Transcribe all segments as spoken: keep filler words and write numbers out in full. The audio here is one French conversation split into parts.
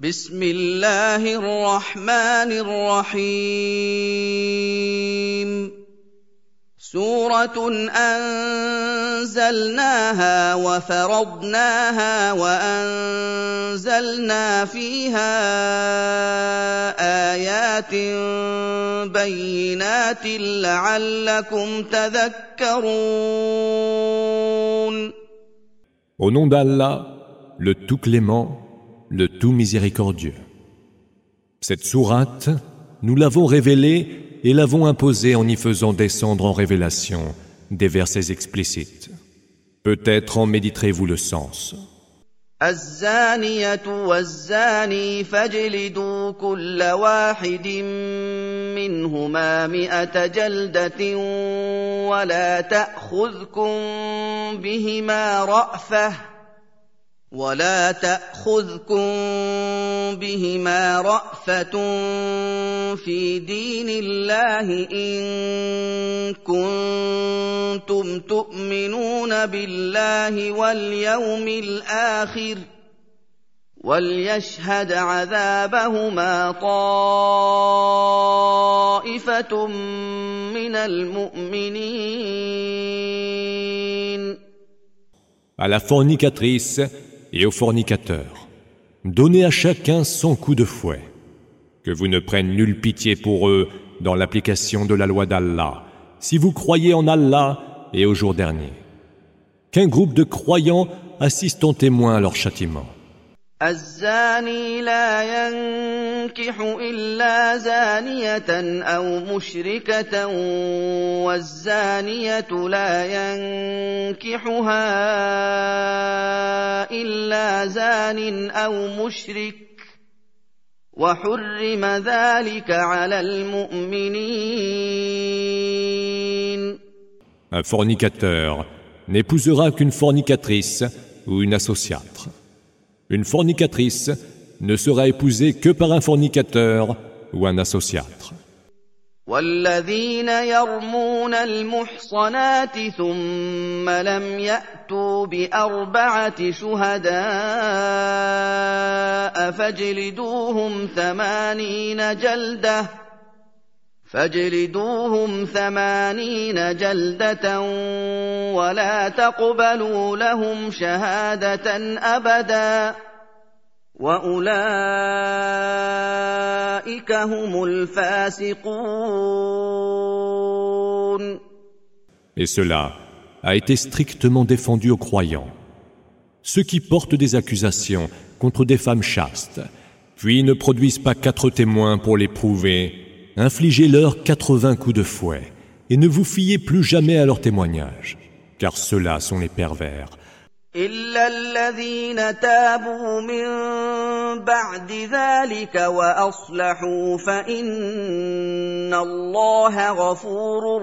بسم الله الرحمن الرحيم سورة أنزلناها وفرضناها وأنزلنا فيها آيات بينات لعلكم تذكرون. Au nom d'Allah, le tout clément, le tout miséricordieux. Cette sourate, nous l'avons révélée et l'avons imposée en y faisant descendre en révélation des versets explicites. Peut-être en méditerez-vous le sens. الزانية والزاني فاجلدوا كل واحد منهما مئة جلدة ولا تأخذكم بهما رأفة ولا تأخذكم بهما رأفة في دين الله إن كنتم تؤمنون بالله واليوم الآخر وليشهد عذابهما طائفة من المؤمنين. À la fornicatrice et aux fornicateurs, donnez à chacun son coup de fouet, que vous ne preniez nulle pitié pour eux dans l'application de la loi d'Allah, si vous croyez en Allah et au jour dernier. Qu'un groupe de croyants assiste en témoin à leur châtiment. الزاني لا ينكح إلا زانية أو مشركة والزانية لا ينكحها إلا زان أو مشرك وحرم ذلك على المؤمنين. Un fornicateur n'épousera qu'une fornicatrice ou une associâtre. Une fornicatrice ne sera épousée que par un fornicateur ou un associâtre. والذين يرمون المحصنات ثم لم يأتوا بأربعة شهداء فاجلدوهم ثمانين جلدة فاجلدوهم ثمانين جلدة ولا تقبلوا لهم شهادة أبدا وأولئك هم الفاسقون. Et cela a été strictement défendu aux croyants. Ceux qui portent des accusations contre des femmes chastes, puis ne produisent pas quatre témoins pour les prouver, infligez-leur quatre-vingts coups de fouet et ne vous fiez plus jamais à leurs témoignages, car ceux-là sont les pervers. إلا الذين تابوا من بعد ذلك وأصلحوا فإن الله غفور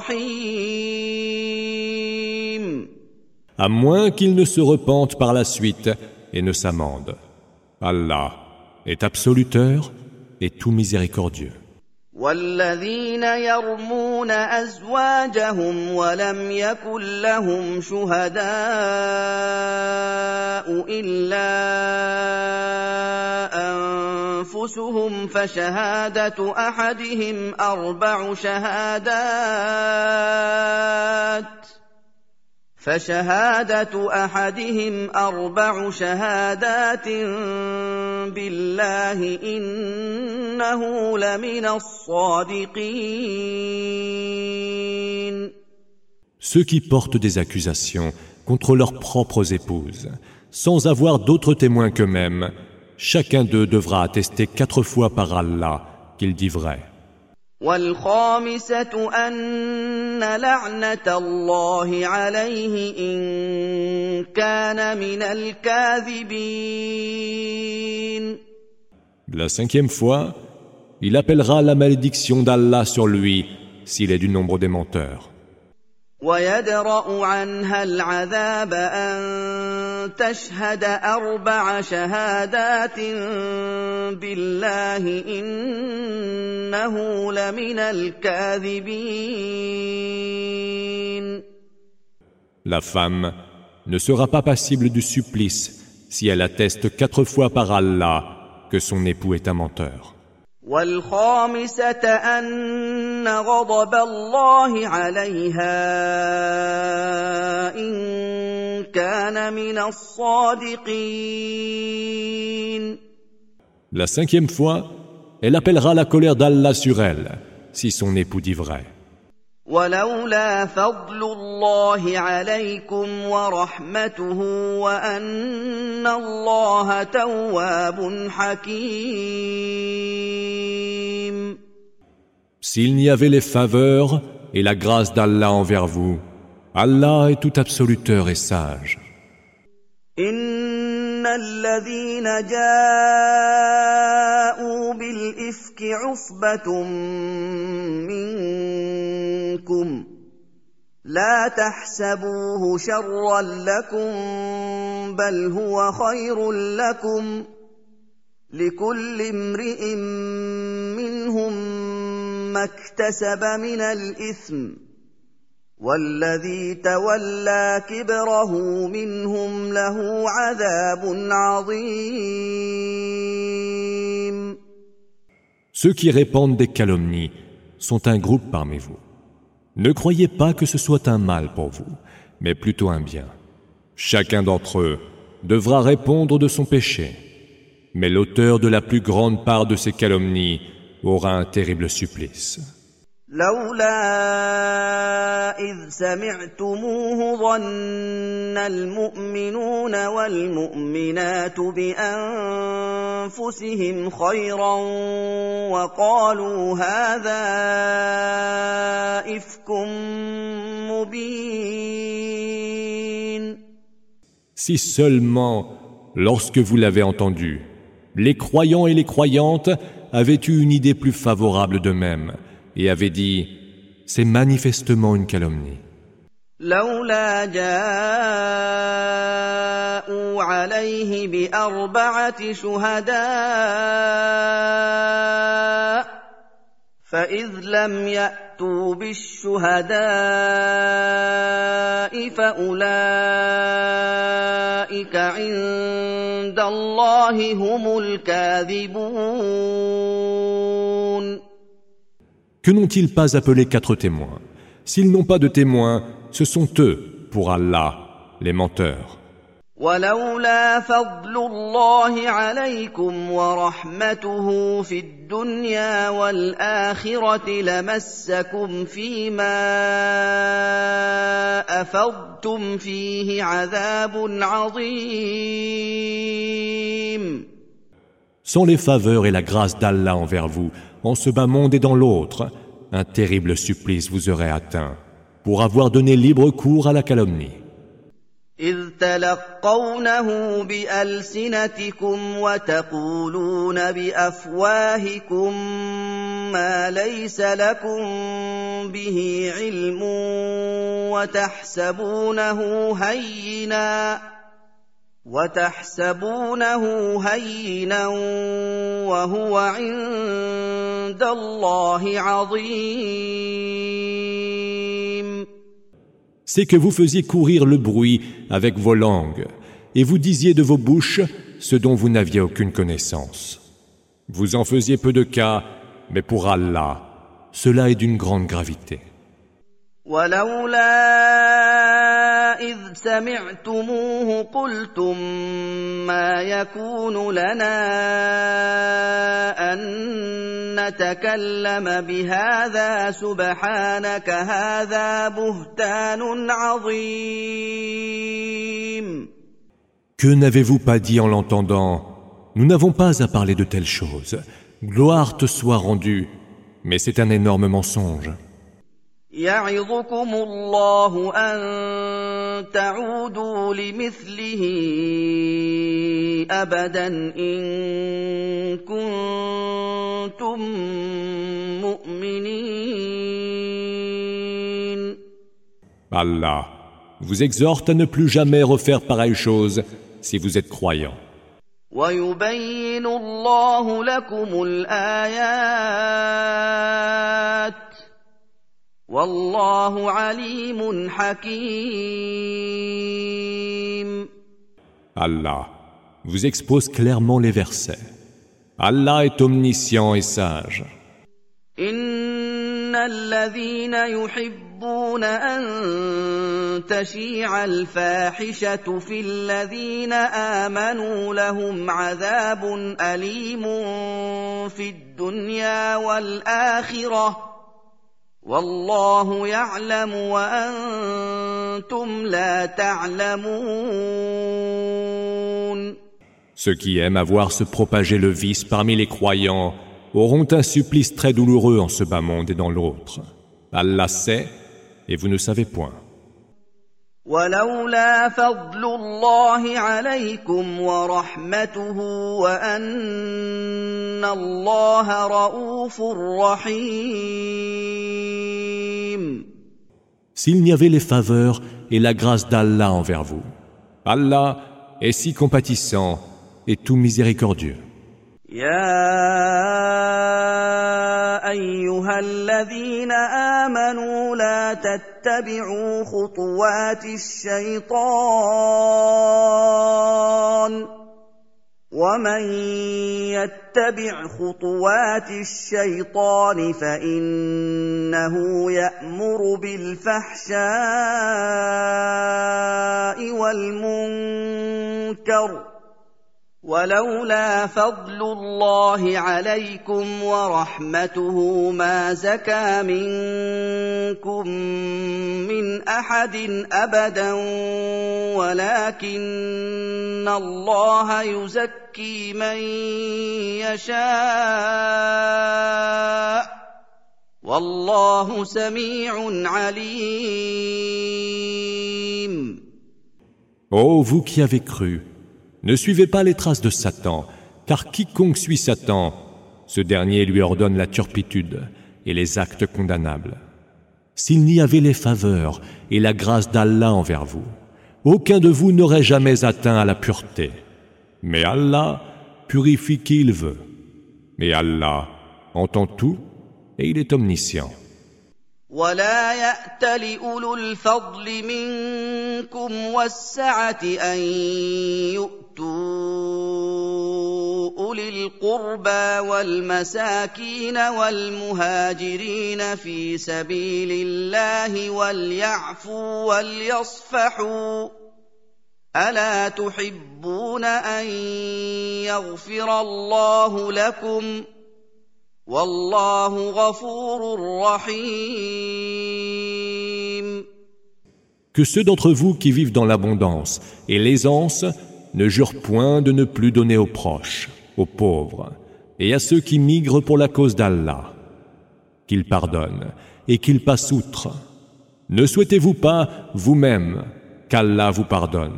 رحيم. À moins qu'ils ne se repentent par la suite et ne s'amendent. Allah est absoluteur et tout miséricordieux. والذين يرمون أزواجهم ولم يكن لهم شهداء إلا أنفسهم فشهادة أحدهم أربع شهادات فشهادة أحدهم أربع شهادات بالله إنه لمن الصادقين. Ceux qui portent des accusations contre leurs propres épouses, sans avoir d'autres témoins qu'eux-mêmes, chacun d'eux devra attester quatre fois par Allah qu'il dit vrai. والخامسة أن لعنة الله عليه إن كان من الكاذبين. La cinquième fois, il appellera la malédiction d'Allah sur lui s'il est du nombre des menteurs. ويدرأ عنها العذاب أن تشهد أربع شهادات بالله إنه لمن الكاذبين. La femme ne sera pas passible du supplice si elle atteste quatre fois par Allah que son époux est un menteur. والخامسة أن غضب الله عليها إن كان من الصادقين. La cinquième fois, elle appellera la colère d'Allah sur elle, si son époux dit vrai. ولولا فضل الله عليكم ورحمته وأن الله تواب حكيم. S'il n'y avait les faveurs et la grâce d'Allah envers vous, Allah est tout absoluteur et sage. إن الذين جاءوا بالإفك عصبة منكم لا تحسبوه شرا لكم بل هو خير لكم لكل امرئ منهم ما اكتسب من الإثم والذي تولى كبره منهم له عذاب عظيم. Ceux qui répandent des calomnies sont un groupe parmi vous. Ne croyez pas que ce soit un mal pour vous, mais plutôt un bien. Chacun d'entre eux devra répondre de son péché, mais l'auteur de la plus grande part de ces calomnies aura un terrible supplice. لولا إذ سمعتموه ظن المؤمنون والمؤمنات بأنفسهم خيرا وقالوا هذا إفك مبين. Si seulement, lorsque vous l'avez entendu, les croyants et les croyantes avaient eu une idée plus favorable d'eux-mêmes, et avait dit, c'est manifestement une calomnie. لولا جاءوا عليه بأربعة شهداء فإذ لم يأتوا بالشهداء فأولئك عند الله هم الكاذبون. Que n'ont-ils pas appelé quatre témoins? S'ils n'ont pas de témoins, ce sont eux, pour Allah, les menteurs. ولولا فضل الله عليكم ورحمته في الدنيا والآخرة لمسكم فيما أفضتم فيه عذاب عظيم. Sans les faveurs et la grâce d'Allah envers vous, en ce bas monde et dans l'autre, un terrible supplice vous aurait atteint, pour avoir donné libre cours à la calomnie. إذ تلقونه بألسنتكم وتقولون بأفواهكم ما ليس لكم به علم وتحسبونه هينا وتحسبونه هينا وهو عند الله عظيم. C'est que vous faisiez courir le bruit avec vos langues, et vous disiez de vos bouches ce dont vous n'aviez aucune connaissance. Vous en faisiez peu de cas, mais pour Allah, cela est d'une grande gravité. ولولا إذ سمعتموه قلتم ما يكون لنا أن نتكلم بهذا سبحانك هذا بهتان عظيم. Que n'avez-vous pas dit en l'entendant? Nous n'avons pas à parler de telles choses. Gloire te soit rendue, mais c'est un énorme mensonge. يعظكم الله أن تعودوا لمثله أبدا إن كنتم مؤمنين. Allah vous exhorte à ne plus jamais refaire pareille chose si vous êtes croyants. ويبين الله لكم الآيات والله عليم حكيم. Allah vous expose clairement les versets, Allah est omniscient et sage. إن الذين يحبون أن تشيع الفاحشة في الذين آمنوا لهم عذاب أليم في الدنيا والآخرة والله يعلم وأنتم لا تعلمون. Ceux qui aiment à voir se propager le vice parmi les croyants auront un supplice très douloureux en ce bas monde et dans l'autre. Allah sait, et vous ne savez point. ولولا فضل الله عليكم ورحمته وأن الله رؤوف رحيم. S'il n'y avait les faveurs et la grâce d'Allah envers vous, Allah est si compatissant et tout miséricordieux. يا أيها الذين آمنوا لا تتبعوا خطوات الشيطان ومن يتبع خطوات الشيطان فإنه يأمر بالفحشاء والمنكر ولولا فضل الله عليكم ورحمته ما زكى منكم من أحد أبدا ولكن الله يزكي من يشاء والله سميع عليم. Ô vous qui avez cru, ne suivez pas les traces de Satan, car quiconque suit Satan, ce dernier lui ordonne la turpitude et les actes condamnables. S'il n'y avait les faveurs et la grâce d'Allah envers vous, aucun de vous n'aurait jamais atteint à la pureté. Mais Allah purifie qui il veut. Mais Allah entend tout et il est omniscient. ولا يأت لأولو الفضل منكم والسعة أن يؤتوا أولي القربى والمساكين والمهاجرين في سبيل الله وليعفوا وليصفحوا ألا تحبون أن يغفر الله لكم والله غفور رحيم. Que ceux d'entre vous qui vivent dans l'abondance et l'aisance ne jurent point de ne plus donner aux proches, aux pauvres, et à ceux qui migrent pour la cause d'Allah, qu'ils pardonnent et qu'ils passent outre. Ne souhaitez-vous pas, vous-même, qu'Allah vous pardonne?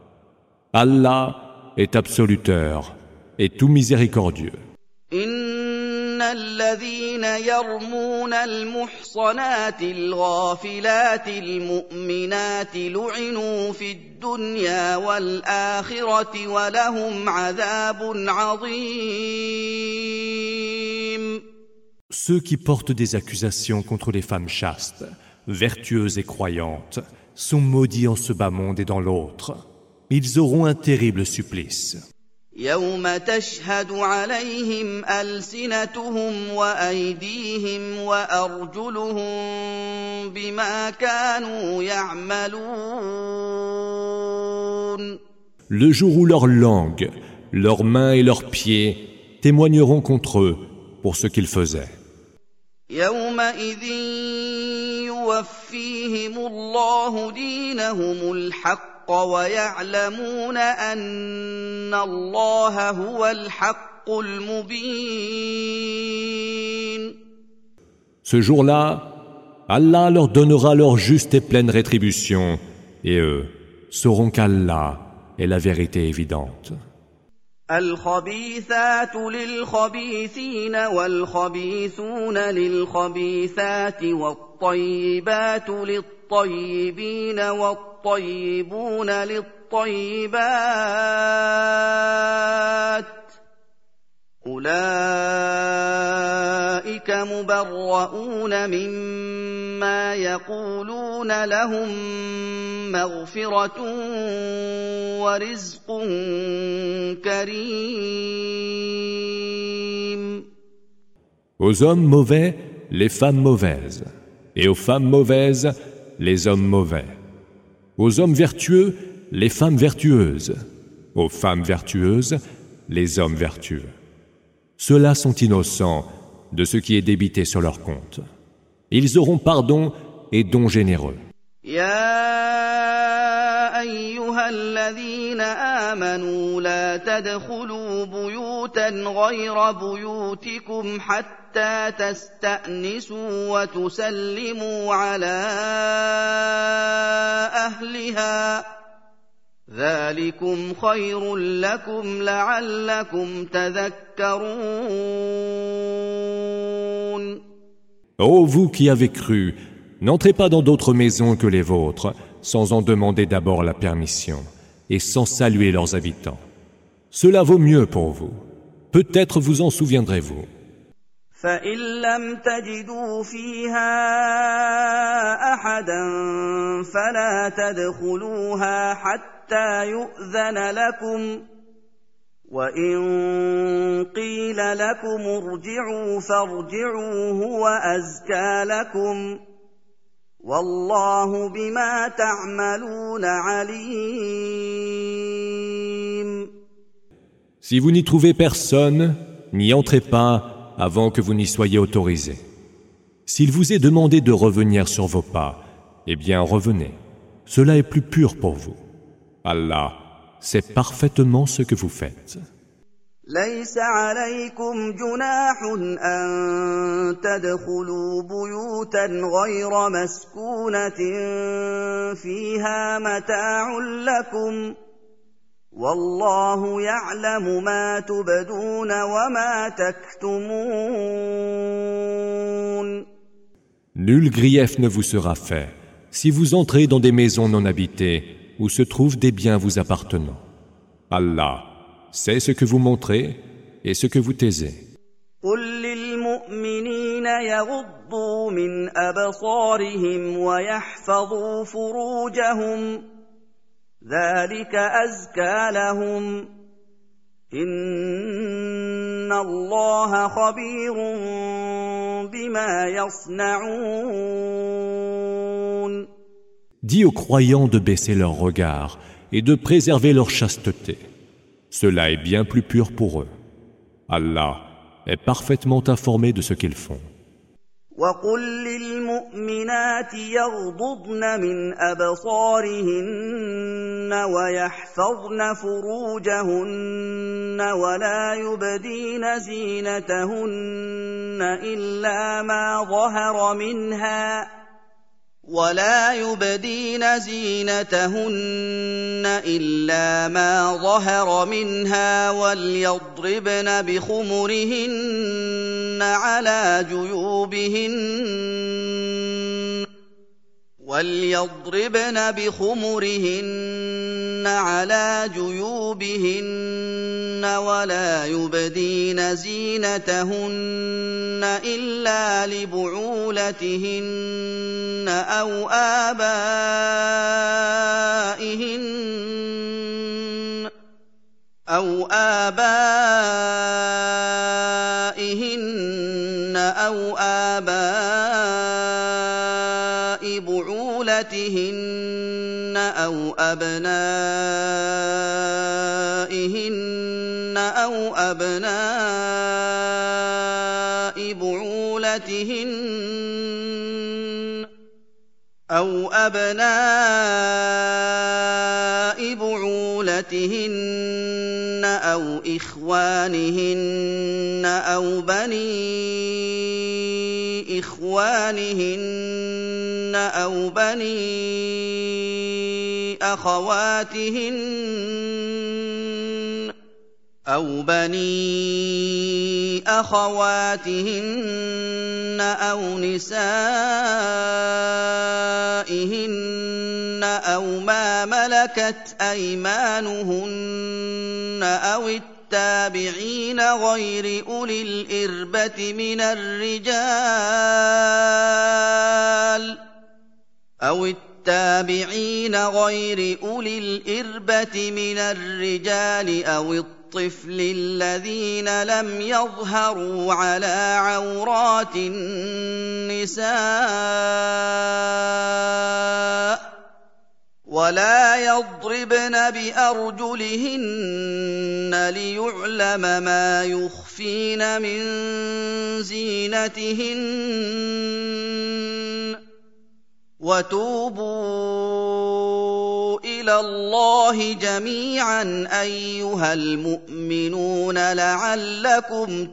Allah est absoluteur et tout miséricordieux. إن الذين يرمون المحصنات الغافلات المؤمنات لعنوا في الدنيا والآخرة ولهم عذاب عظيم. Ceux qui portent des accusations contre les femmes chastes, vertueuses et croyantes, sont maudits en ce bas monde et dans l'autre. Ils auront un terrible supplice. يوم تشهد عليهم ألسنتهم وأيديهم وأرجلهم بما كانوا يعملون. Le jour où leur langue, leurs mains et leurs pieds témoigneront contre eux pour ce qu'ils faisaient. يومئذ يوفيهم الله دينهم الحق ويعلمون أن الله هو الحق المبين. Ce jour-là, Allah leur donnera leur juste et pleine rétribution, et eux sauront qu'Allah est la vérité évidente. الخبيثات للخبيثين والخبيثون للخبيثات والطيبات للطيبين والطيبون للطيبات أولئك مبرؤون مما يقولون لهم مغفرة ورزق كريم. Aux hommes mauvais, les femmes mauvaises, et aux femmes mauvaises, les hommes mauvais. Aux hommes vertueux, les femmes vertueuses, aux femmes vertueuses, les hommes vertueux. Ceux-là sont innocents de ce qui est débité sur leur compte. Ils auront pardon et don généreux. يا أيها الذين آمنوا لا تدخلوا بيوتا غير بيوتكم حتى تستأنسوا وتسلموا على أهلها ذلكم خير لكم لعلكم تذكرون. Ô vous qui avez cru, n'entrez pas dans d'autres maisons que les vôtres, sans en demander d'abord la permission, et sans saluer leurs habitants. Cela vaut mieux pour vous. Peut-être vous en souviendrez-vous. فإن لم تجدوا فيها أحدا فلا تدخلوها حتى يؤذن لكم وإن قيل لكم ارجعوا فارجعوا هو أزكى لكم والله بما تعملون عليم. Si vous n'y trouvez personne, n'y entrez pas avant que vous n'y soyez autorisés. S'il vous est demandé de revenir sur vos pas, eh bien revenez. Cela est plus pur pour vous. Allah sait parfaitement ce que vous faites. ليس عليكم جناح أن تدخلوا بيوتا غير مسكونة فيها متاع لكم والله يعلم ما تبدون وما تكتمون. Nul grief ne vous sera fait si vous entrez dans des maisons non habitées où se trouvent des biens vous appartenant. Allah sait ce que vous montrez et ce que vous taisez. قل للمؤمنين يغضوا من أبصارهم ويحفظوا فروجهم ذلك أزكى لهم إن الله خبير بما يصنعون. Dis aux croyants de baisser leur regard et de préserver leur chasteté. Cela est bien plus pur pour eux. Allah est parfaitement informé de ce qu'ils font. وقل للمؤمنات يغضضن من أبصارهن ويحفظن فروجهن ولا يبدين زينتهن إلا ما ظهر منها ولا يبدين زينتهن إلا ما ظهر منها وليضربن بخمرهن على جيوبهن وليضربن بخمرهن على جيوبهن ولا يبدين زينتهن إلا لبعولتهن أو آبائهن أو آبائهن أو آباء بعولتهن أو أبنائهن أو أبناء بعولتهن أو أبناء بعولتهن أو إخوانهن أو بني إخوانهن أو بني أخواتهن أو بني أخواتهن أو نسائهن أو ما ملكت أيمانهن أو التابعين غير أولي الإربة من الرجال أو التابعين غير أولي الإربة من الرجال أو الطيب الطفل الذين لم يظهروا على عورات النساء ولا يضربن بأرجلهن ليعلم ما يخفين من زينتهن وتوبوا إلى الله جميعا أيها المؤمنون لعلكم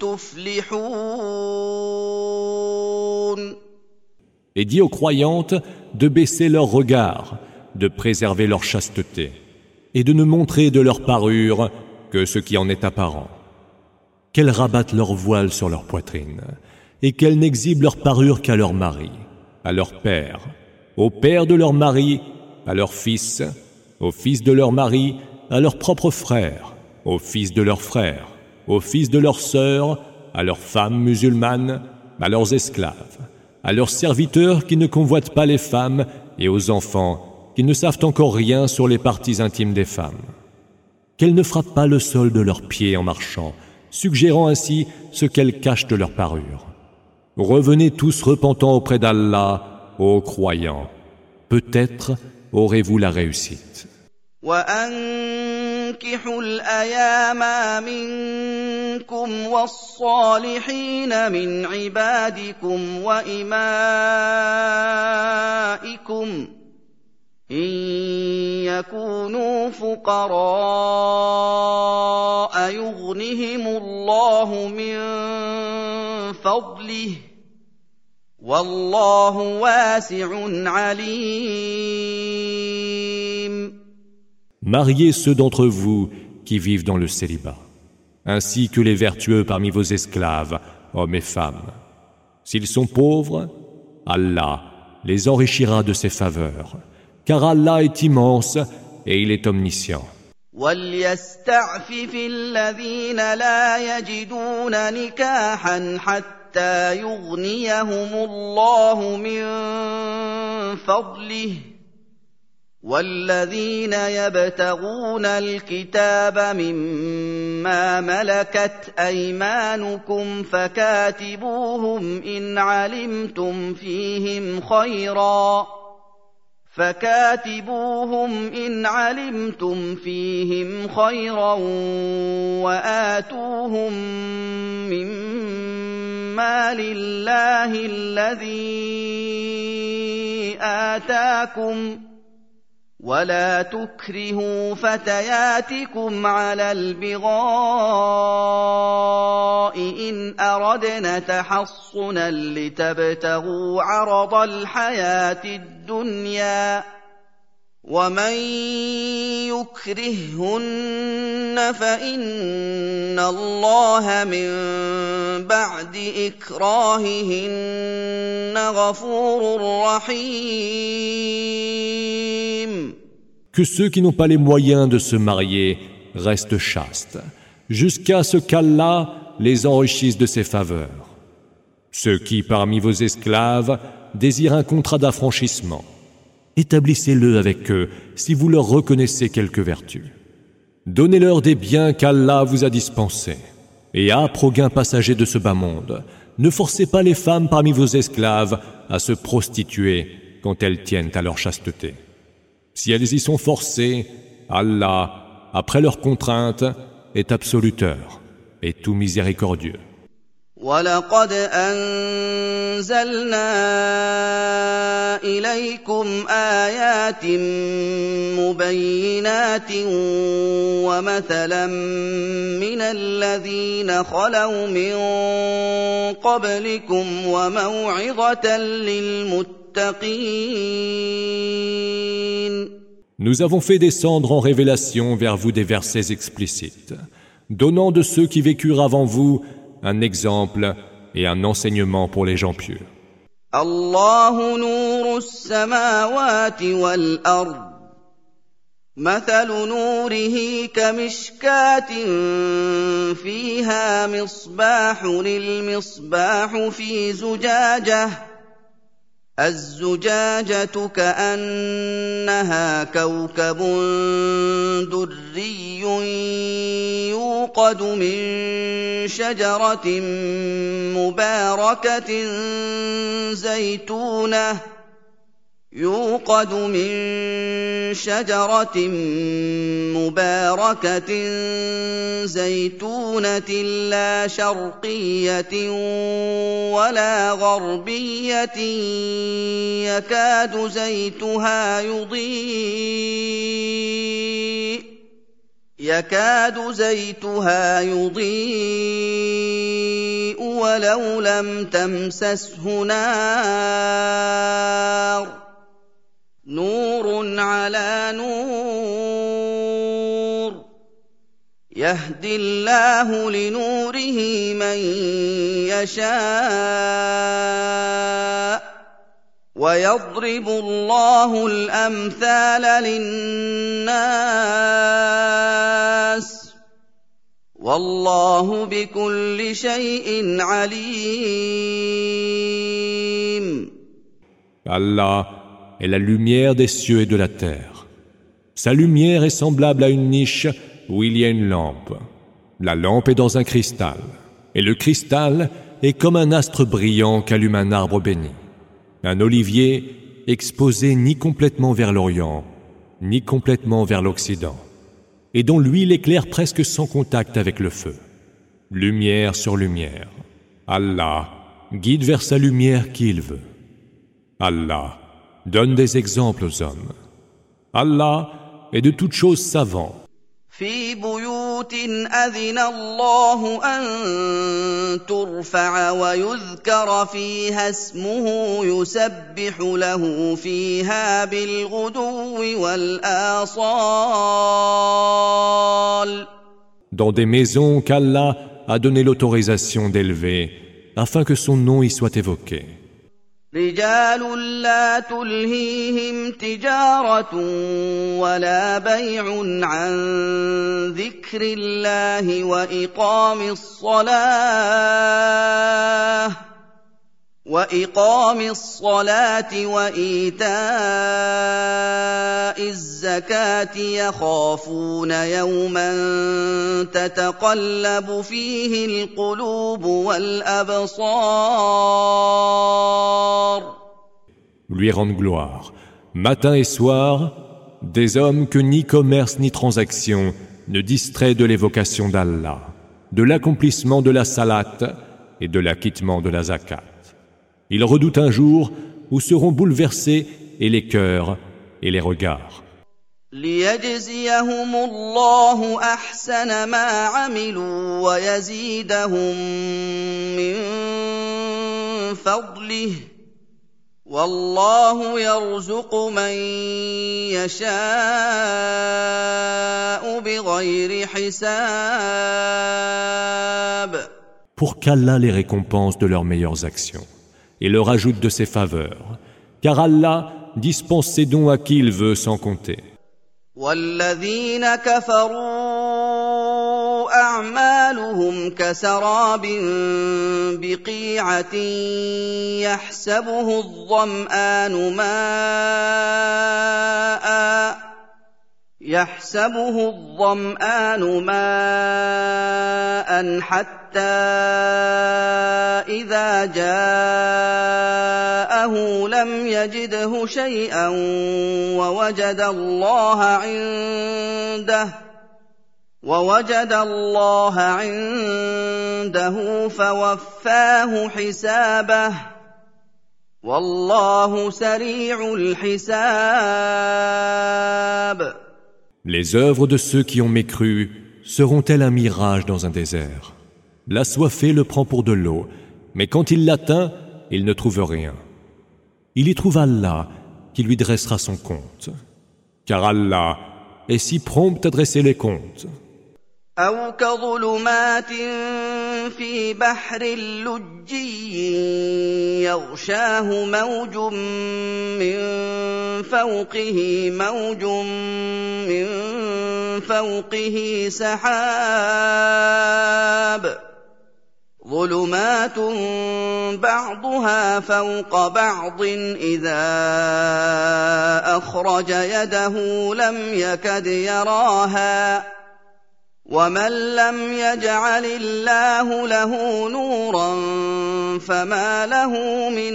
تفلحون. Et dit aux croyantes de baisser leur regard, de préserver leur chasteté, et de ne montrer de leur parure que ce qui en est apparent. Qu'elles rabattent leur voile sur leur poitrine, et qu'elles n'exhibent leur parure qu'à leur mari, à leur père, au père de leur mari, à leur fils, au fils de leur mari, à leurs propres frères, au fils de leurs frères, au fils de leurs sœurs, à leurs femmes musulmanes, à leurs esclaves, à leurs serviteurs qui ne convoitent pas les femmes et aux enfants qui ne savent encore rien sur les parties intimes des femmes. Qu'elles ne frappent pas le sol de leurs pieds en marchant, suggérant ainsi ce qu'elles cachent de leur parure. Revenez tous repentants auprès d'Allah, ô croyants. Peut-être aurez-vous la réussite. وأنكحوا الأيام منكم والصالحين من عبادكم وإمائكم إن يكونوا فقراء يغنهم الله من فضله والله واسع عليم. Mariez ceux d'entre vous qui vivent dans le célibat, ainsi que les vertueux parmi vos esclaves, hommes et femmes. S'ils sont pauvres, Allah les enrichira de ses faveurs, car Allah est immense et il est omniscient. وَلْيَسْتَعْفِفِ الَّذِينَ لَا يَجِدُونَ نِكَاحًا حَتَّى يُغْنِيَهُمُ اللَّهُ مِنْ فَضْلِهِ وَالَّذِينَ يَبْتَغُونَ الْكِتَابَ مِمَّا مَلَكَتْ أَيْمَانُكُمْ فَكَاتِبُوهُمْ إِنْ علمتم فيهم خيرا فكاتبوهم إن علمتم فيهم خيرا وآتوهم مما لله الذي آتاكم ولا تكرهوا فتياتكم على البغاء إن أردنا تحصنا لتبتغوا عرض الحياة الدنيا ومن يكرههن فإن الله من بعد إكراههن غفور رحيم. Que ceux qui n'ont pas les moyens de se marier restent chastes, jusqu'à ce qu'Allah les enrichisse de ses faveurs. Ceux qui, parmi vos esclaves, désirent un contrat d'affranchissement, établissez-le avec eux si vous leur reconnaissez quelque vertu. Donnez-leur des biens qu'Allah vous a dispensés. Et âpre au gain passager de ce bas monde, ne forcez pas les femmes parmi vos esclaves à se prostituer quand elles tiennent à leur chasteté. Si elles y sont forcées, Allah, après leur contrainte, est absoluteur et tout miséricordieux. وَلَقَدْ أَنزَلْنَا إِلَيْكُمْ آيَاتٍ مُبَيِّنَاتٍ وَمَثَلًا مِّنَ الَّذِينَ خَلَوْا مِن قَبْلِكُمْ وَمَوْعِظَةً لِّلْمُتَّقِينَ. Nous avons fait descendre en révélation vers vous des versets explicites, donnant de ceux qui vécurent avant vous un exemple et un enseignement pour les gens pieux. الله نور السماوات والأرض مثل نوره كمشكاة فيها مصباح المصباح في زجاجة الزجاجة كأنها كوكب دري يوقد من شجرة مباركة زيتونة يوقد من شجرة مباركة زيتونة لا شرقية ولا غربية يكاد زيتها يضيء يكاد زيتها يضيء ولو لم تمسسه نار نور على نور يهدي الله لنوره من يشاء ويضرب الله الأمثال للناس والله بكل شيء عليم. Allah est la lumière des cieux et de la terre. Sa lumière est semblable à une niche où il y a une lampe. La lampe est dans un cristal, et le cristal est comme un astre brillant qu'allume un arbre béni. Un olivier exposé ni complètement vers l'Orient, ni complètement vers l'Occident, et dont l'huile éclaire presque sans contact avec le feu. Lumière sur lumière. Allah guide vers sa lumière qui il veut. Allah donne des exemples aux hommes. Allah est de toutes choses savant. في بيوت أذن الله أن ترفع ويذكر فيها اسمه يسبح له فيها بالغدو والآصال. Dans des maisons qu'Allah a donné l'autorisation d'élever, afin que son nom y soit évoqué. رجال لا تلهيهم تجارة ولا بيع عن ذكر الله وإقام الصلاة وإقام الصلاة وإيتاء الزكاة يخافون يوما تتقلب فيه القلوب والأبصار. Lui rendre gloire, matin et soir, des hommes que ni commerce ni transaction ne distrait de l'évocation d'Allah, de l'accomplissement de la salat et de l'acquittement de la zakat. Ils redoutent un jour où seront bouleversés et les cœurs et les regards. ليجزيهم الله أحسن ما عملوا ويزيدهم من فضله والله يرزق من يشاء بغير حساب. Pour qu'Allah les récompense de leurs meilleures actions et leur ajoute de ses faveurs, car Allah dispense ses dons à qui il veut sans compter. والذين كفروا أعمالهم كسراب بقيعة يحسبه الظمآن ماءً يحسبه الظمآن ماءً حتى إذا جاءه لم يجده شيئا ووجد الله عنده ووجد الله عنده فوفاه حسابه والله سريع الحساب. Les œuvres de ceux qui ont mécru seront-elles un mirage dans un désert? L'assoiffé le prend pour de l'eau, mais quand il l'atteint, il ne trouve rien. Il y trouve Allah qui lui dressera son compte, car Allah est si prompt à dresser les comptes. أو كظلمات في بحر لجي يغشاه موج من فوقه موج من فوقه سحاب ظُلُمَاتٌ بَعْضُهَا فَوْقَ بَعْضٍ إِذَا أَخْرَجَ يَدَهُ لَمْ يَكَدْ يَرَاهَا وَمَن لَّمْ يَجْعَلِ اللَّهُ لَهُ نُورًا فَمَا لَهُ مِن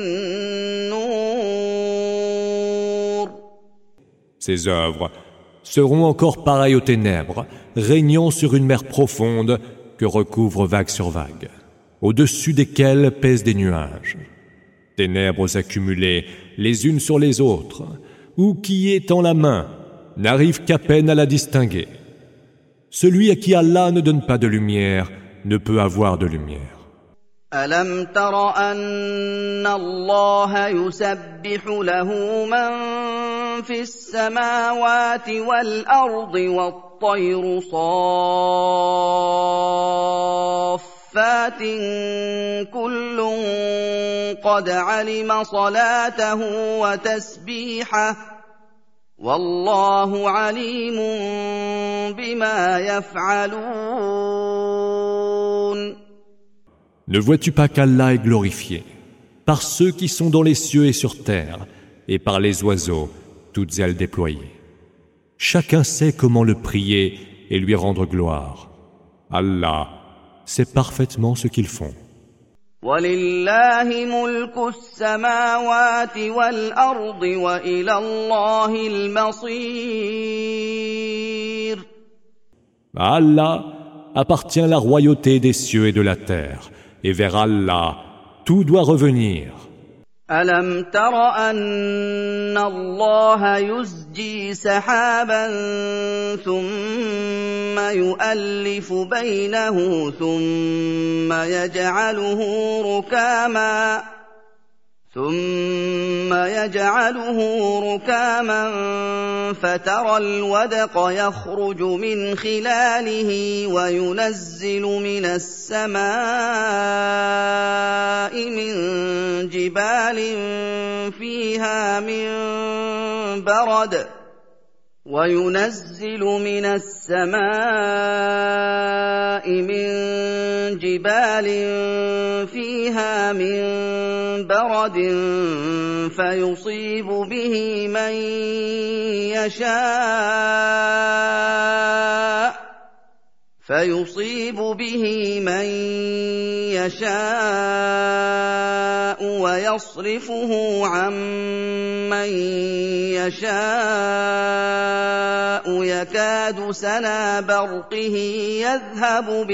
نُّورٍ. Ses œuvres seront encore pareilles aux ténèbres, régnant sur une mer profonde que recouvre vague sur vague, au-dessus desquelles pèsent des nuages. Ténèbres accumulées les unes sur les autres, ou qui, étend la main, n'arrive qu'à peine à la distinguer. Celui à qui Allah ne donne pas de lumière ne peut avoir de lumière. أَلَمْ تَرَ أَنَّ اللَّهَ يُسَبِّحُ لَهُ مَن فِي السَّمَاوَاتِ وَالْأَرْضِ وَالطَّيْرُ صَافَّاتٍ كُلٌّ قَدْ عَلِمَ صَلَاتَهُ وَتَسْبِيحَهُ وَاللَّهُ عَلِيمٌ بِمَا يَفْعَلُونَ. Ne vois-tu pas qu'Allah est glorifié par ceux qui sont dans les cieux et sur terre, et par les oiseaux, toutes ailes déployées. Chacun sait comment le prier et lui rendre gloire. Allah sait parfaitement ce qu'ils font. وَلِلَّهِ مُلْكُ السَّمَاوَاتِ وَالْأَرْضِ وَإِلَى اللَّهِ الْمَصِيرُ. À Allah appartient la royauté des cieux et de la terre, et vers Allah tout doit revenir. أَلَمْ تَرَ أَنَّ اللَّهَ يُزْجِي سَحَابًا ثُمَّ يُؤَلِّفُ بَيْنَهُ ثُمَّ يَجْعَلُهُ رُكَامًا ثُمَّ يَجْعَلُهُ رُكَامًا فَتَرَى الْوَدْقَ يَخْرُجُ مِنْ خِلَالِهِ وَيُنَزِّلُ مِنَ السَّمَاءِ مِن جِبَالٍ فِيهَا مِن بَرَدٍ وَيُنَزِّلُ مِنَ السَّمَاءِ مِن جِبَالٍ فِيهَا مِن بَرَدٍ فَيُصِيبُ بِهِ مَن يَشَاءُ فيصيب به من يشاء ويصرفه عن من يشاء يكاد سنا برقه يذهب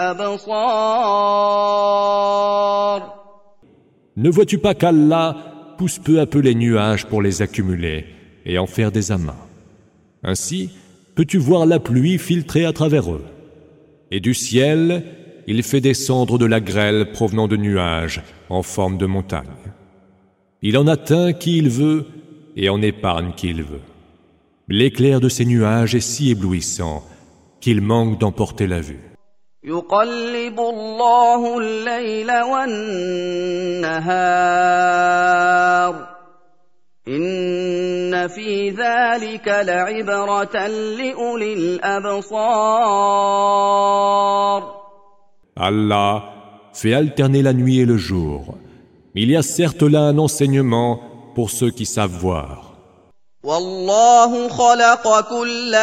بالأبصار. Ne vois-tu pas qu'Allah pousse peu à peu les nuages pour les accumuler et en faire des amas? Ainsi, peux-tu voir la pluie filtrer à travers eux. Et du ciel, il fait descendre de la grêle provenant de nuages en forme de montagne. Il en atteint qui il veut et en épargne qui il veut. L'éclair de ces nuages est si éblouissant qu'il manque d'emporter la vue. يقلب الله الليل والنهار إن في ذلك لعبرة لأولي الأبصار. Allah fait alterner la nuit et le jour. Il y a certes là un enseignement pour ceux qui savent voir. والله خلق كل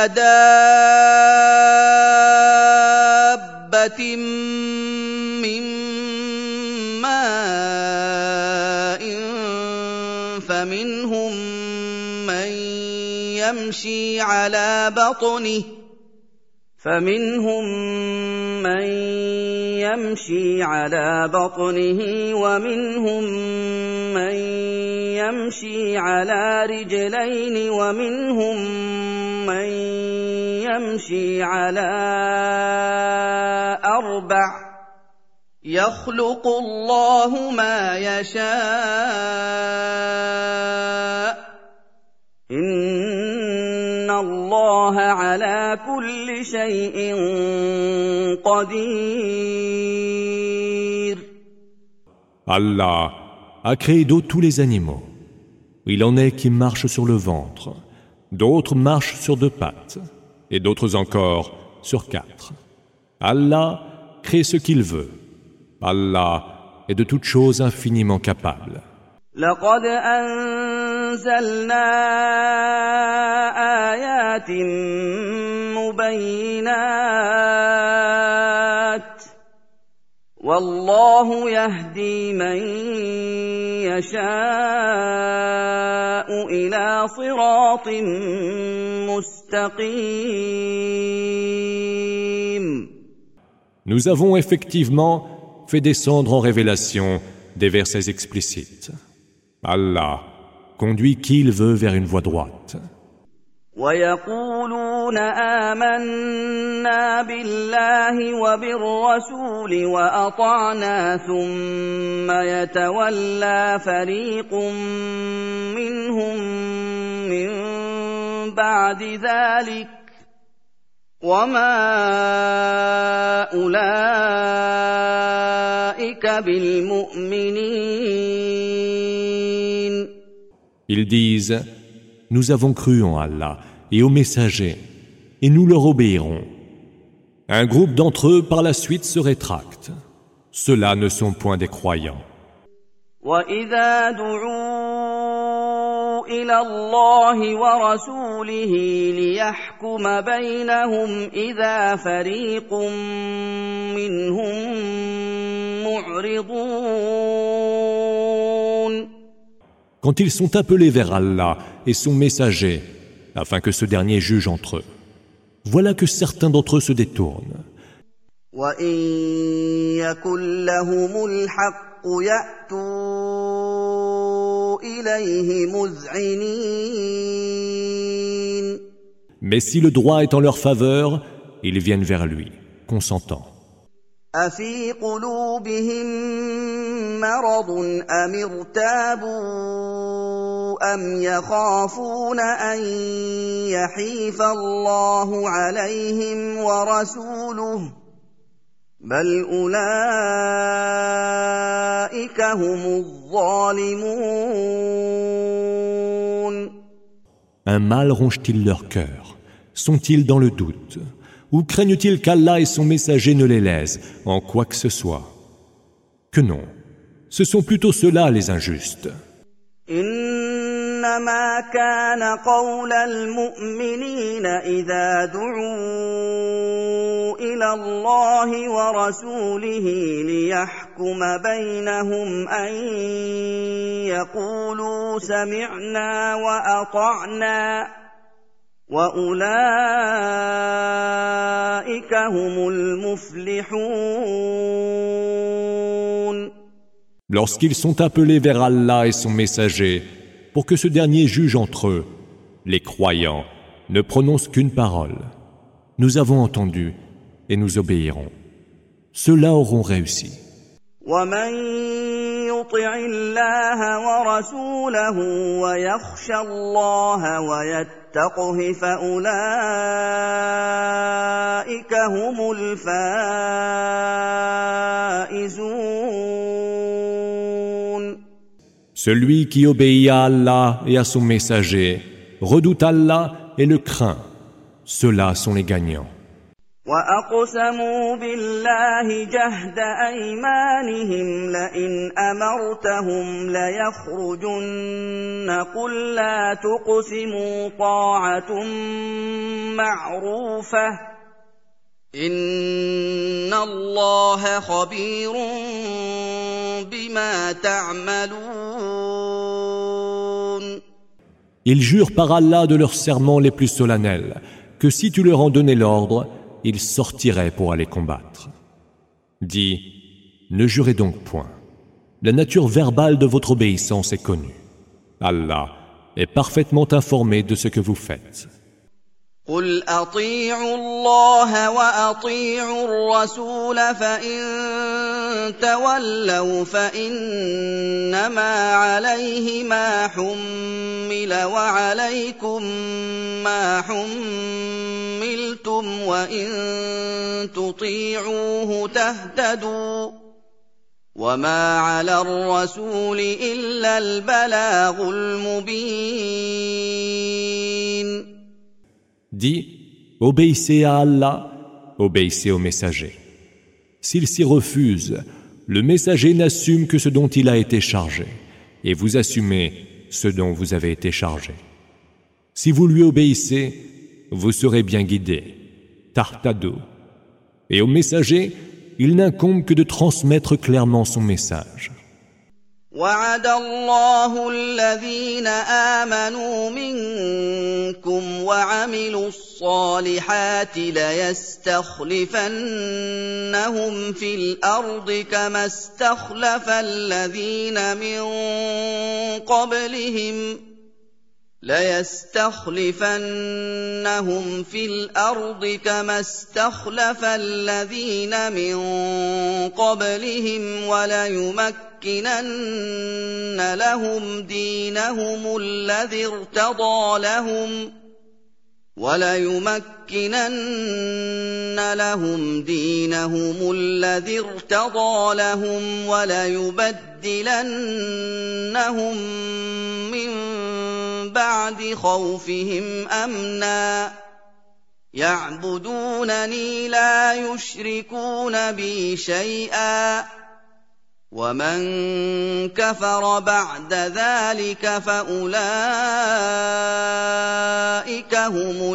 دابة من ماء فمنهم من يمشي على بطنه فمنهم من يمشي على بطنه ومنهم من يمشي على رجلين ومنهم من يمشي على أربع يخلق الله ما يشاء إن الله على كل شيء قدير. Allah a créé d'eau tous les animaux. Il en est qui marchent sur le ventre, d'autres marchent sur deux pattes, et d'autres encore sur quatre. Allah crée ce qu'il veut. Allah est de toutes choses infiniment capable. لقد أنزلنا آيات مبينات والله يهدي من يشاء إلى صراط مستقيم. Nous avons effectivement fait descendre en révélation des versets explicites. Allah conduit qui il veut vers une voie droite. ويقولون آمنا بالله وبالرسول وأطعنا ثم يتولى فريق منهم من بعد ذلك وما أولئك بالمؤمنين. Ils disent, nous avons cru en Allah et aux messagers, et nous leur obéirons. Un groupe d'entre eux par la suite se rétracte. Ceux-là ne sont point des croyants. وَإِذَا دُعُوا إِلَى اللَّهِ وَرَسُولِهِ لِيَحْكُمَ بَيْنَهُمْ إِذَا فَرِيقٌ مِّنْهُمْ مُعْرِضُونَ. Quand ils sont appelés vers Allah et son messager, afin que ce dernier juge entre eux, voilà que certains d'entre eux se détournent. وَإِن يَكُن لَّهُمُ الْحَقُّ يَأْتُوا إِلَيْهِ مُذْعِنِينَ. Mais si le droit est en leur faveur, ils viennent vers lui, consentants. أَفِي قُلُوبِهِم مَّرَضٌ أَمِ ارْتَابُوا أَمْ يَخَافُونَ أَن يَحِيفَ اللَّهُ عَلَيْهِمْ وَرَسُولُهُ بَلْ أُولَٰئِكَ هُمُ الظَّالِمُونَ. Un mal ronge-t-il leur cœur? Sont-ils dans le doute? Ou craignent-ils qu'Allah et son messager ne les lèsent en quoi que ce soit? Que non, ce sont plutôt ceux-là les injustes. إنما كان قول المؤمنين إذا دعوا إلى الله ورسوله ليحكم بينهم أن يقولوا سمعنا وأطعنا وأولئك هم المفلحون. Lorsqu'ils sont appelés vers Allah et son messager, pour que ce dernier juge entre eux, les croyants ne prononcent qu'une parole. Nous avons entendu et nous obéirons. Ceux-là auront réussi. ومن يطع الله ورسوله ويخشى الله ويتقه فأولئك هم الفائزون. Celui qui obéit à Allah et à son messager, redoute Allah et le craint. Ceux-là sont les gagnants. وَأَقْسَمُوا بِاللَّهِ جَهْدَ أَيْمَانِهِمْ لَئِنْ أَمَرْتَهُمْ لَيَخْرُجُنَّ قُل لَّا تُقْسِمُوا طَاعَةٌ مَّعْرُوفَةٌ إِنَّ اللَّهَ خَبِيرٌ بِمَا تَعْمَلُونَ. Ils jurent par Allah de leurs serments les plus solennels que si tu leur en donnais l'ordre, ils sortiraient pour aller combattre. Dis, ne jurez donc point. La nature verbale de votre obéissance est connue. Allah est parfaitement informé de ce que vous faites. قُلْ أَطِيعُوا اللَّهَ وَأَطِيعُوا الرَّسُولَ فَإِن تَوَلَّوْا فَإِنَّمَا عَلَيْهِ مَا حُمِّلَ وَعَلَيْكُم مَّا حُمِّلْتُمْ وَإِن تُطِيعُوهُ تَهْتَدُوا وَمَا عَلَى الرَّسُولِ إِلَّا الْبَلَاغُ الْمُبِينُ. Dis, obéissez à Allah, obéissez au messager. S'ils s'y refusent, le messager n'assume que ce dont il a été chargé, et vous assumez ce dont vous avez été chargé. Si vous lui obéissez, vous serez bien guidés. Tahtadou. Et au messager, il n'incombe que de transmettre clairement son message. وعد الله الذين آمنوا منكم وعملوا الصالحات ليستخلفنهم في الأرض كما استخلف الذين من قبلهم ليستخلفنهم في الأرض كما استخلف الذين من قبلهم وليمكنن لهم دينهم الذي ارتضى لهم وليمكنن لهم دينهم الذي ارتضى لهم وليبدلنهم من بعد خوفهم أمنا يعبدونني لا يشركون بي شيئا ومن كفر بعد ذلك فأولئك هم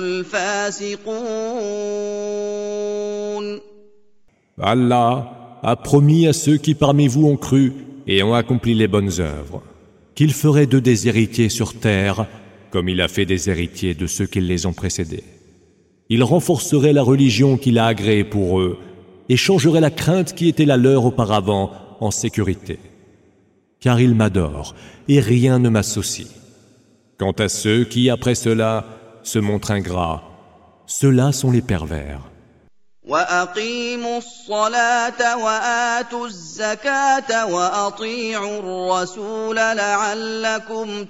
الفاسقون. Allah a promis à ceux qui parmi vous ont cru et ont accompli les bonnes œuvres qu'il ferait d'eux des héritiers sur terre comme il a fait des héritiers de ceux qui les ont précédés. Il renforcerait la religion qu'il a agréée pour eux et changerait la crainte qui était la leur auparavant en sécurité. Car ils m'adorent et rien ne m'associe. Quant à ceux qui, après cela, se montrent ingrats, ceux-là sont les pervers. وَأَقِيمُوا الصَّلَاةَ وَآتُوا الزَّكَاةَ وَأَطِيعُوا الرَّسُولَ لَعَلَّكُمْ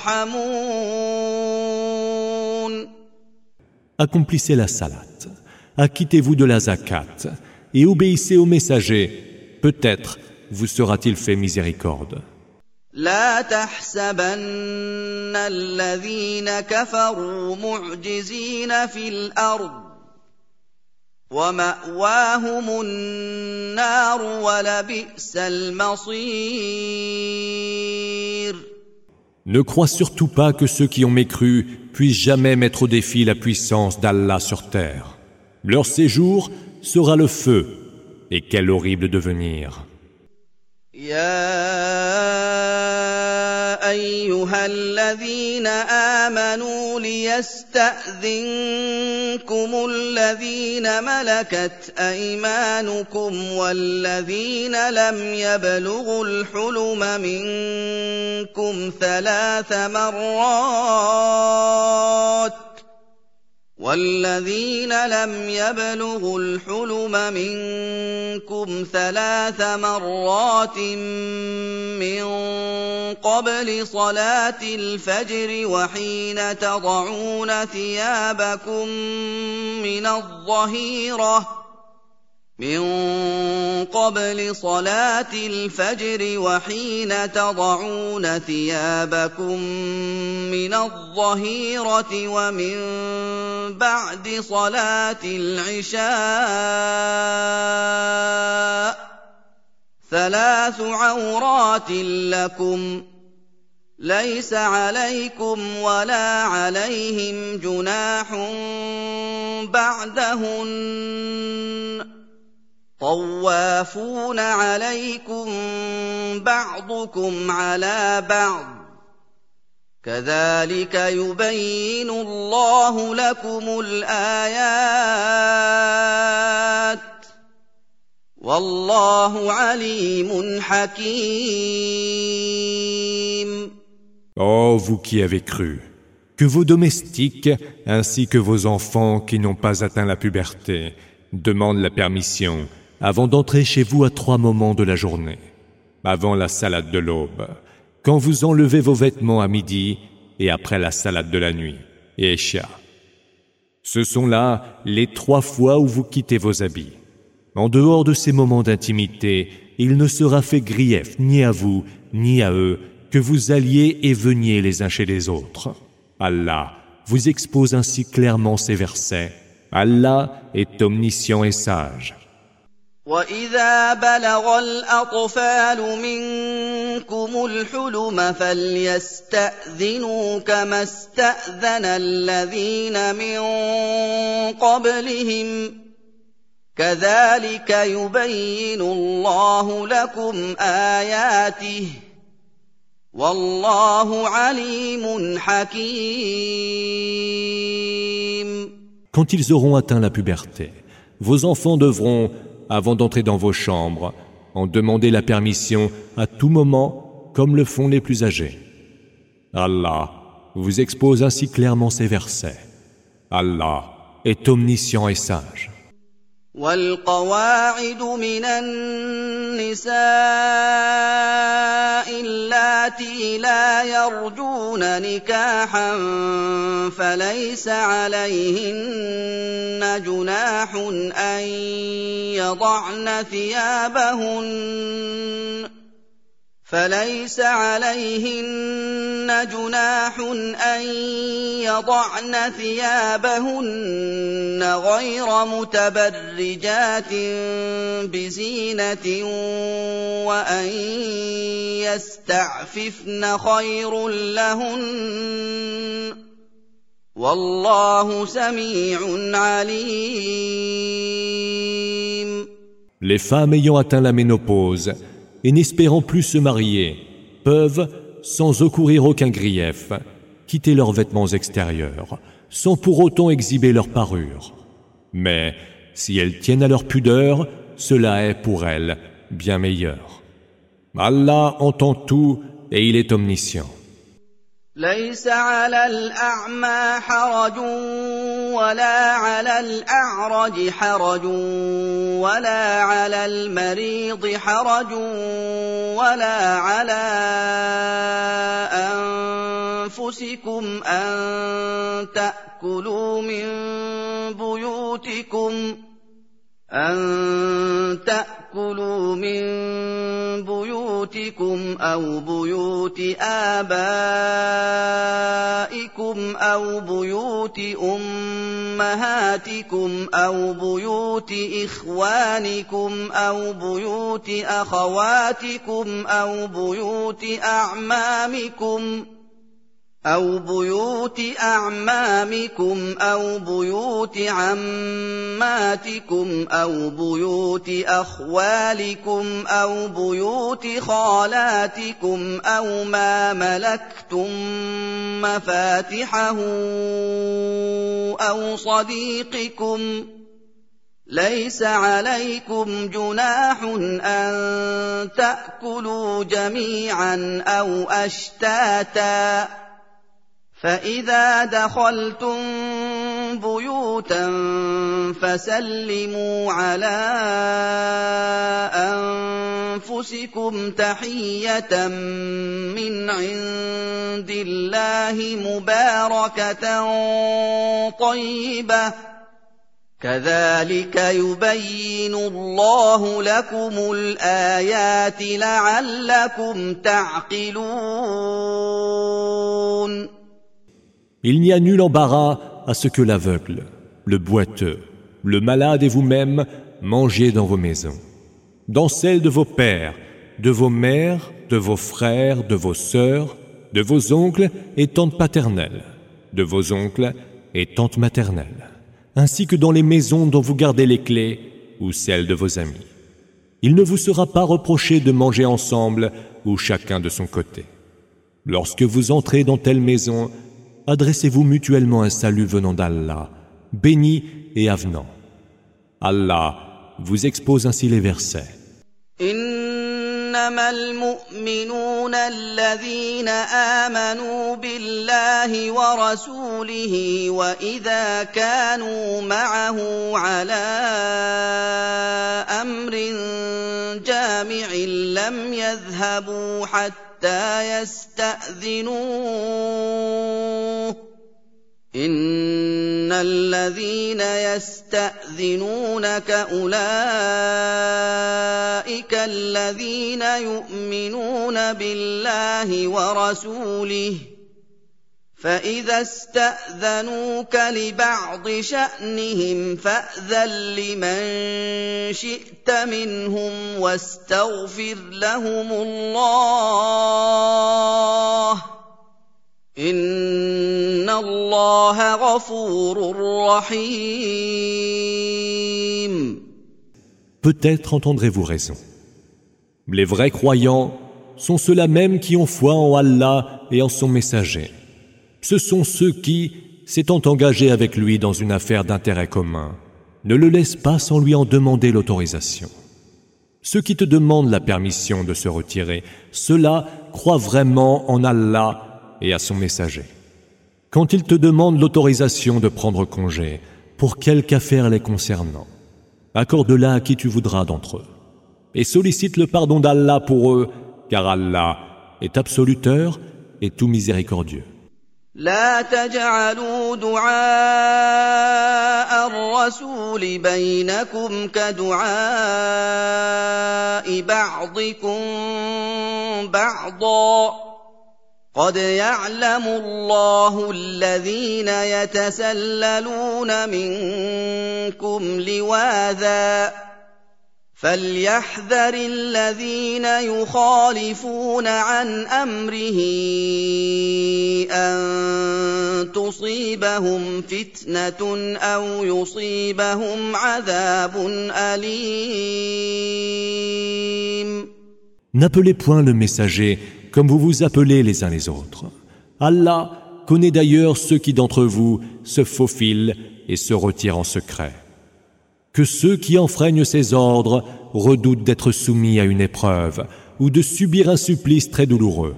تُرْحَمُونَ. Accomplissez la salat, acquittez-vous de la zakat et obéissez au messager. Peut-être vous sera-t-il fait miséricorde. لا تحسبن الذين كفروا معجزين في الأرض ومأواهم النار ولبئس المصير. Ne crois surtout pas que ceux qui ont mécru puissent jamais mettre au défi la puissance d'Allah sur terre. Leur séjour sera le feu, et quel horrible devenir. يا أيها الذين آمنوا ليستأذنكم الذين ملكت أيمانكم والذين لم يبلغوا الحلم منكم ثلاث مرات والذين لم يبلغوا الحلم منكم ثلاث مرات من قبل صلاة الفجر وحين تضعون ثيابكم من الظهيرة من قبل صلاة الفجر وحين تضعون ثيابكم من الظهيرة ومن بعد صلاة العشاء ثلاث عورات لكم ليس عليكم ولا عليهم جناح بعدهن طوافون عليكم بعضكم على بعض كذلك يبين الله لكم الآيات والله عليم حكيم. Ô vous qui avez cru, que vos domestiques ainsi que vos enfants qui n'ont pas atteint la puberté demandent la permission avant d'entrer chez vous à trois moments de la journée, avant la salade de l'aube, quand vous enlevez vos vêtements à midi et après la salade de la nuit, et Isha. Ce sont là les trois fois où vous quittez vos habits. En dehors de ces moments d'intimité, il ne sera fait grief ni à vous, ni à eux, que vous alliez et veniez les uns chez les autres. Allah vous expose ainsi clairement ces versets. Allah est omniscient et sage. وَإِذَا بَلَغَ الْأَطْفَالُ مِنكُمُ الْحُلُمَ فَلْيَسْتَأْذِنُوا كَمَا اسْتَأْذَنَ الَّذِينَ مِن قَبْلِهِمْ ۚ كَذَٰلِكَ يُبَيِّنُ اللَّهُ لَكُمْ آيَاتِهِ ۗ وَاللَّهُ عَلِيمٌ حَكِيمٌ. Quand ils auront atteint la puberté, vos enfants devront, avant d'entrer dans vos chambres, en demander la permission à tout moment, comme le font les plus âgés. Allah vous expose ainsi clairement ces versets. Allah est omniscient et sage. وَالْقَوَاعِدُ مِنَ النِّسَاءِ اللَّاتِي لَا يَرْجُونَ نِكَاحًا فَلَيْسَ عَلَيْهِنَّ جُنَاحٌ أَن يَضَعْنَ ثِيَابَهُنَّ فَلَيْسَ عَلَيْهِنَّ جُنَاحٌ أَن يَضَعْنَ ثِيَابَهُنَّ غَيْرَ مُتَبَرِّجَاتٍ بِزِينَةٍ وَأَن يَسْتَعْفِفْنَ خَيْرٌ لَّهُنَّ ۗ وَاللَّهُ سَمِيعٌ عَلِيمٌ. Les femmes ayant atteint la ménopause et n'espérant plus se marier, peuvent, sans encourir aucun grief, quitter leurs vêtements extérieurs, sans pour autant exhiber leur parure. Mais, si elles tiennent à leur pudeur, cela est pour elles bien meilleur. Allah entend tout et il est omniscient. ليس على الأعمى حرج ولا على الأعرج حرج ولا على المريض حرج ولا على أنفسكم أن تأكلوا من بيوتكم أن تأكلوا من بيوتكم أو بيوت آبائكم أو بيوت أمهاتكم أو بيوت إخوانكم أو بيوت أخواتكم أو بيوت أعمامكم أو بيوت أعمامكم أو بيوت عماتكم أو بيوت أخوالكم أو بيوت خالاتكم أو ما ملكتم مفاتحه أو صديقكم. ليس عليكم جناح أن تأكلوا جميعا أو أشتاتا، فإذا دخلتم بيوتا فسلموا على أنفسكم تحية من عند الله مباركة طيبة، كذلك يبين الله لكم الآيات لعلكم تعقلون. Il n'y a nul embarras à ce que l'aveugle, le boiteux, le malade et vous-même mangiez dans vos maisons, dans celles de vos pères, de vos mères, de vos frères, de vos sœurs, de vos oncles et tantes paternelles, de vos oncles et tantes maternelles, ainsi que dans les maisons dont vous gardez les clés ou celles de vos amis. Il ne vous sera pas reproché de manger ensemble ou chacun de son côté. Lorsque vous entrez dans telle maison, adressez-vous mutuellement un salut venant d'Allah, béni et avenant. Allah vous expose ainsi les versets. إنما المؤمنون الذين آمنوا بالله ورسوله وإذا كانوا معه على أمر جامع لم يذهبوا حتى يستأذنوه إن الذين يستأذنونك أولئك الذين يؤمنون بالله ورسوله فإذا استأذنوك لبعض شأنهم فأذن لمن شئت منهم واستغفر لهم الله إن الله غفور رحيم. Peut-être entendrez-vous raison. Les vrais croyants sont ceux-là même qui ont foi en Allah et en son messager. Ce sont ceux qui, s'étant engagés avec lui dans une affaire d'intérêt commun, ne le laissent pas sans lui en demander l'autorisation. Ceux qui te demandent la permission de se retirer, ceux-là croient vraiment en Allah et à son messager. Quand ils te demandent l'autorisation de prendre congé pour quelque affaire les concernant, accorde-la à qui tu voudras d'entre eux et sollicite le pardon d'Allah pour eux, car Allah est absoluteur et tout miséricordieux. لا تجعلوا دعاء الرسول بينكم كدعاء بعضكم بعضا قد يعلم الله الذين يتسللون منكم لواذا فليحذر الذين يخالفون عن أمره أن تصيبهم فتنة أو يصيبهم عذاب أليم. N'appelez point le messager comme vous vous appelez les uns les autres. Allah connaît d'ailleurs ceux qui d'entre vous se faufilent et se retirent en secret. Que ceux qui enfreignent ses ordres redoutent d'être soumis à une épreuve ou de subir un supplice très douloureux.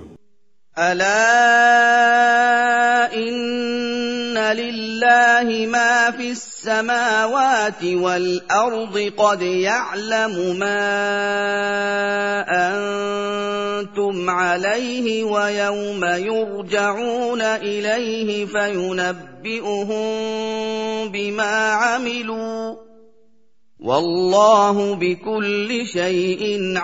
ألا إن لله ما في السماوات والأرض قد يعلم ما أنتم عليه ويوم يرجعون إليه فينبئهم بما عملوا والله بكل شيء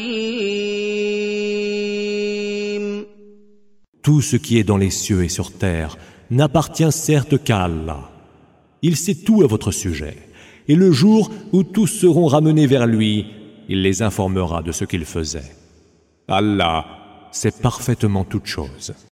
عليم. Tout ce qui est dans les cieux et sur terre n'appartient certes qu'à Allah. Il sait tout à votre sujet. Et le jour où tous seront ramenés vers lui, il les informera de ce qu'ils faisaient. Allah sait parfaitement toutes choses.